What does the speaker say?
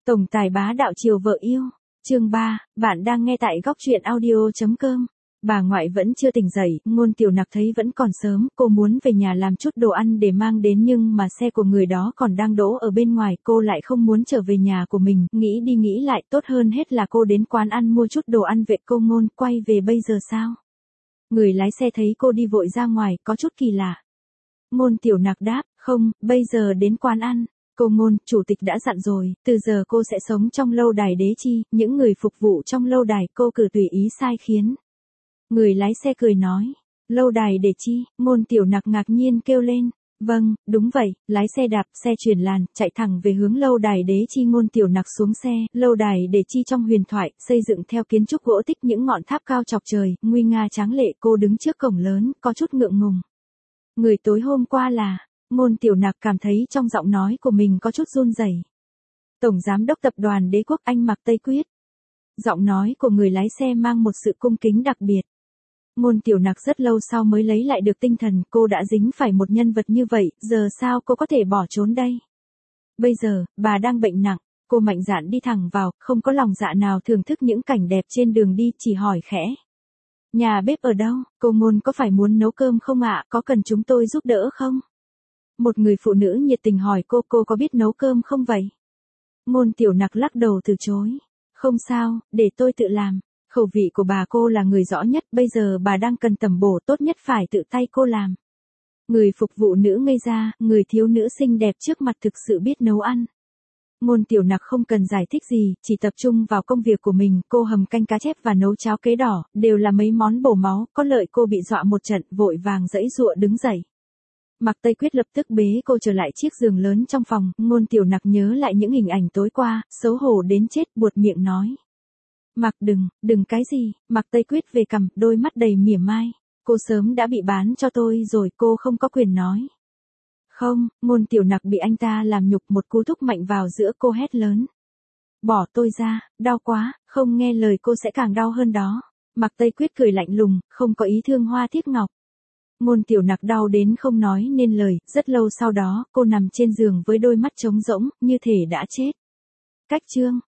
Tổng tài bá đạo chiều vợ yêu. Chương 3, bạn đang nghe tại góc truyện audio.com. Bà ngoại vẫn chưa tỉnh dậy, Ngôn Tiểu Nặc thấy vẫn còn sớm, cô muốn về nhà làm chút đồ ăn để mang đến nhưng mà xe của người đó còn đang đỗ ở bên ngoài, cô lại không muốn trở về nhà của mình, nghĩ đi nghĩ lại, tốt hơn hết là cô đến quán ăn mua chút đồ ăn. Vậy cô Ngôn, quay về bây giờ sao? Người lái xe thấy cô đi vội ra ngoài, có chút kỳ lạ. Ngôn Tiểu Nặc đáp, không, bây giờ đến quán ăn. Cô Ngôn, chủ tịch đã dặn rồi, từ giờ cô sẽ sống trong lâu đài Đế Chi, những người phục vụ trong lâu đài cô cử tùy ý sai khiến. Người lái xe cười nói, lâu đài Đế Chi, Ngôn Tiểu Nặc ngạc nhiên kêu lên, vâng, đúng vậy, lái xe đạp, xe chuyển làn, chạy thẳng về hướng lâu đài Đế Chi. Ngôn Tiểu Nặc xuống xe, lâu đài Đế Chi trong huyền thoại, xây dựng theo kiến trúc gỗ tích, những ngọn tháp cao chọc trời, nguy nga tráng lệ. Cô đứng trước cổng lớn, có chút ngượng ngùng. Người tối hôm qua là... Ngôn Tiểu Nặc cảm thấy trong giọng nói của mình có chút run rẩy. Tổng giám đốc tập đoàn Đế Quốc, anh Mạc Tây Quyết. Giọng nói của người lái xe mang một sự cung kính đặc biệt. Ngôn Tiểu Nặc rất lâu sau mới lấy lại được tinh thần, cô đã dính phải một nhân vật như vậy, giờ sao cô có thể bỏ trốn đây? Bây giờ, bà đang bệnh nặng, cô mạnh dạn đi thẳng vào, không có lòng dạ nào thưởng thức những cảnh đẹp trên đường đi, chỉ hỏi khẽ. Nhà bếp ở đâu? Cô Ngôn có phải muốn nấu cơm không ạ? Có cần chúng tôi giúp đỡ không? Một người phụ nữ nhiệt tình hỏi cô có biết nấu cơm không vậy? Ngôn Tiểu Nặc lắc đầu từ chối. Không sao, để tôi tự làm. Khẩu vị của bà cô là người rõ nhất, bây giờ bà đang cần tẩm bổ, tốt nhất phải tự tay cô làm. Người phục vụ nữ ngây ra, người thiếu nữ xinh đẹp trước mặt thực sự biết nấu ăn. Ngôn Tiểu Nặc không cần giải thích gì, chỉ tập trung vào công việc của mình, cô hầm canh cá chép và nấu cháo kế đỏ, đều là mấy món bổ máu, có lợi cô bị dọa một trận, vội vàng giãy giụa đứng dậy. Mạc Tây Quyết lập tức bế cô trở lại chiếc giường lớn trong phòng, Ngôn Tiểu Nặc nhớ lại những hình ảnh tối qua, xấu hổ đến chết, buột miệng nói. Mạc đừng cái gì? Mạc Tây Quyết về cằm, đôi mắt đầy mỉa mai. Cô sớm đã bị bán cho tôi rồi, cô không có quyền nói. Không, Ngôn Tiểu Nặc bị anh ta làm nhục, một cú thúc mạnh vào giữa, cô hét lớn. Bỏ tôi ra, đau quá, không nghe lời cô sẽ càng đau hơn đó. Mạc Tây Quyết cười lạnh lùng, không có ý thương hoa thiết ngọc. Ngôn Tiểu Nặc đau đến không nói nên lời, rất lâu sau đó, cô nằm trên giường với đôi mắt trống rỗng, như thể đã chết. Cách chương